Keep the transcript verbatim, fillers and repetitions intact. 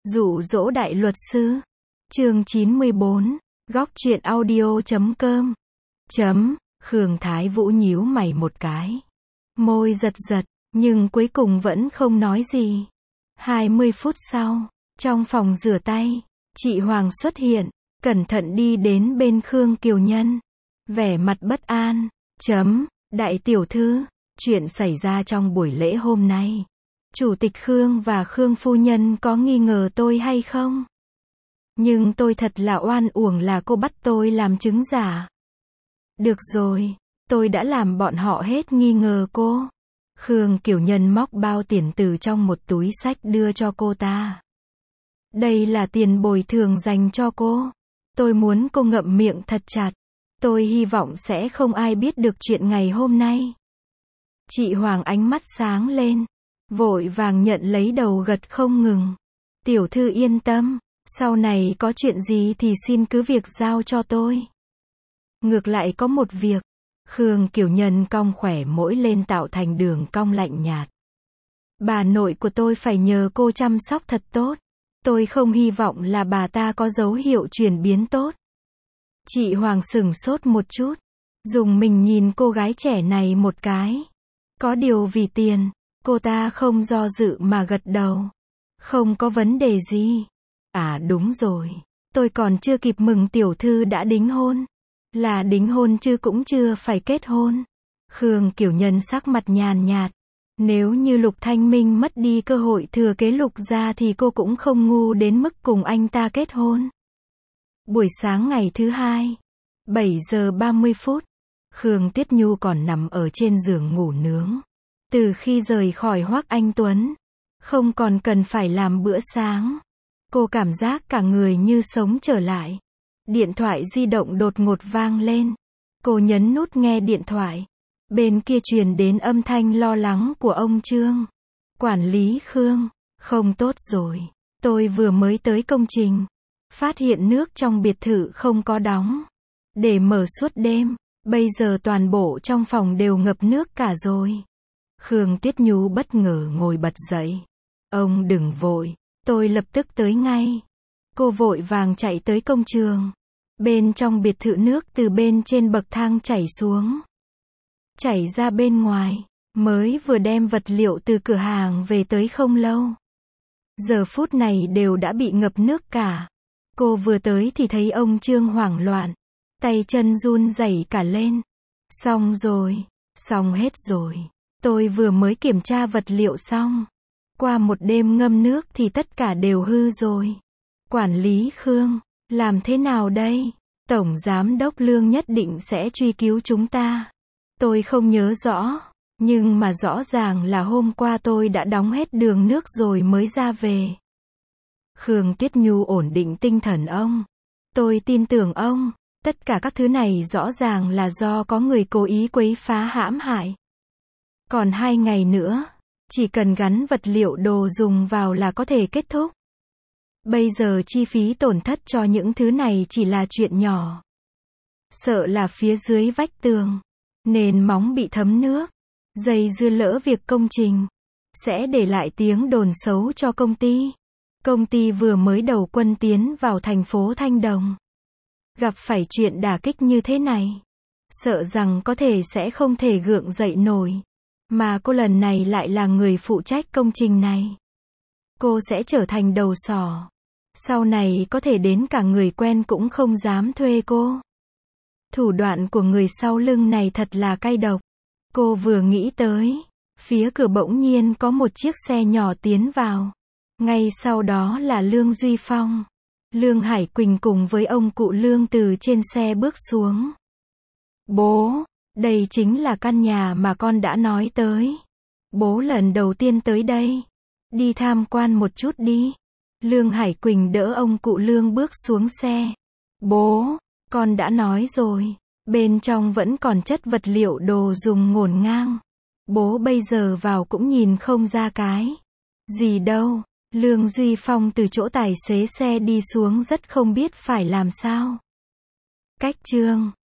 Dụ dỗ đại luật sư. Chương chín mươi bốn. Góc truyện audio chấm com. Chấm. Khương Thái Vũ nhíu mày một cái. Môi giật giật, nhưng cuối cùng vẫn không nói gì. hai mươi phút sau, trong phòng rửa tay, chị Hoàng xuất hiện, cẩn thận đi đến bên Khương Kiều Nhân. Vẻ mặt bất an. Chấm. Đại tiểu thư, chuyện xảy ra trong buổi lễ hôm nay. Chủ tịch Khương và Khương phu nhân có nghi ngờ tôi hay không? Nhưng tôi thật là oan uổng là cô bắt tôi làm chứng giả. Được rồi, tôi đã làm bọn họ hết nghi ngờ cô. Khương Kiều Nhân móc bao tiền từ trong một túi xách đưa cho cô ta. Đây là tiền bồi thường dành cho cô. Tôi muốn cô ngậm miệng thật chặt. Tôi hy vọng sẽ không ai biết được chuyện ngày hôm nay. Chị Hoàng ánh mắt sáng lên, vội vàng nhận lấy đầu gật không ngừng. Tiểu thư yên tâm, sau này có chuyện gì thì xin cứ việc giao cho tôi. Ngược lại có một việc. Khương Kiều Nhân cong khỏe mỗi lên tạo thành đường cong lạnh nhạt. Bà nội của tôi phải nhờ cô chăm sóc thật tốt. Tôi không hy vọng là bà ta có dấu hiệu chuyển biến tốt. Chị Hoàng sửng sốt một chút, dùng mình nhìn cô gái trẻ này một cái. Có điều vì tiền, cô ta không do dự mà gật đầu. Không có vấn đề gì. À đúng rồi, tôi còn chưa kịp mừng tiểu thư đã đính hôn. Là đính hôn chứ cũng chưa phải kết hôn. Khương Kiều Nhân sắc mặt nhàn nhạt. Nếu như Lục Thanh Minh mất đi cơ hội thừa kế Lục gia thì cô cũng không ngu đến mức cùng anh ta kết hôn. Buổi sáng ngày thứ hai, bảy giờ ba mươi phút, Khương Tiết Nhu còn nằm ở trên giường ngủ nướng. Từ khi rời khỏi Hoắc Anh Tuấn, không còn cần phải làm bữa sáng. Cô cảm giác cả người như sống trở lại. Điện thoại di động đột ngột vang lên. Cô nhấn nút nghe điện thoại. Bên kia truyền đến âm thanh lo lắng của ông Trương. Quản lý Khương, không tốt rồi. Tôi vừa mới tới công trình. Phát hiện nước trong biệt thự không có đóng. Để mở suốt đêm. Bây giờ toàn bộ trong phòng đều ngập nước cả rồi. Khương Tiết Nhu bất ngờ ngồi bật dậy. Ông đừng vội. Tôi lập tức tới ngay. Cô vội vàng chạy tới công trường. Bên trong biệt thự nước từ bên trên bậc thang chảy xuống. Chảy ra bên ngoài. Mới vừa đem vật liệu từ cửa hàng về tới không lâu. Giờ phút này đều đã bị ngập nước cả. Cô vừa tới thì thấy ông Trương hoảng loạn. Tay chân run rẩy cả lên. Xong rồi. Xong hết rồi. Tôi vừa mới kiểm tra vật liệu xong. Qua một đêm ngâm nước thì tất cả đều hư rồi. Quản lý Khương, làm thế nào đây? Tổng giám đốc Lương nhất định sẽ truy cứu chúng ta. Tôi không nhớ rõ, nhưng mà rõ ràng là hôm qua tôi đã đóng hết đường nước rồi mới ra về. Khương Tiết Nhu ổn định tinh thần ông. Tôi tin tưởng ông, tất cả các thứ này rõ ràng là do có người cố ý quấy phá hãm hại. Còn hai ngày nữa, chỉ cần gắn vật liệu đồ dùng vào là có thể kết thúc. Bây giờ chi phí tổn thất cho những thứ này chỉ là chuyện nhỏ. Sợ là phía dưới vách tường, nền móng bị thấm nước, dây dưa lỡ việc công trình, sẽ để lại tiếng đồn xấu cho công ty. Công ty vừa mới đầu quân tiến vào thành phố Thanh Đồng. Gặp phải chuyện đả kích như thế này, sợ rằng có thể sẽ không thể gượng dậy nổi. Mà cô lần này lại là người phụ trách công trình này. Cô sẽ trở thành đầu sỏ. Sau này có thể đến cả người quen cũng không dám thuê cô. Thủ đoạn của người sau lưng này thật là cay độc. Cô vừa nghĩ tới, phía cửa bỗng nhiên có một chiếc xe nhỏ tiến vào. Ngay sau đó là Lương Duy Phong. Lương Hải Quỳnh cùng với ông cụ Lương từ trên xe bước xuống. Bố, đây chính là căn nhà mà con đã nói tới. Bố lần đầu tiên tới đây. Đi tham quan một chút đi. Lương Hải Quỳnh đỡ ông cụ Lương bước xuống xe. Bố, con đã nói rồi. Bên trong vẫn còn chất vật liệu đồ dùng ngổn ngang. Bố bây giờ vào cũng nhìn không ra cái gì đâu. Lương Duy Phong từ chỗ tài xế xe đi xuống rất không biết phải làm sao. Cách chương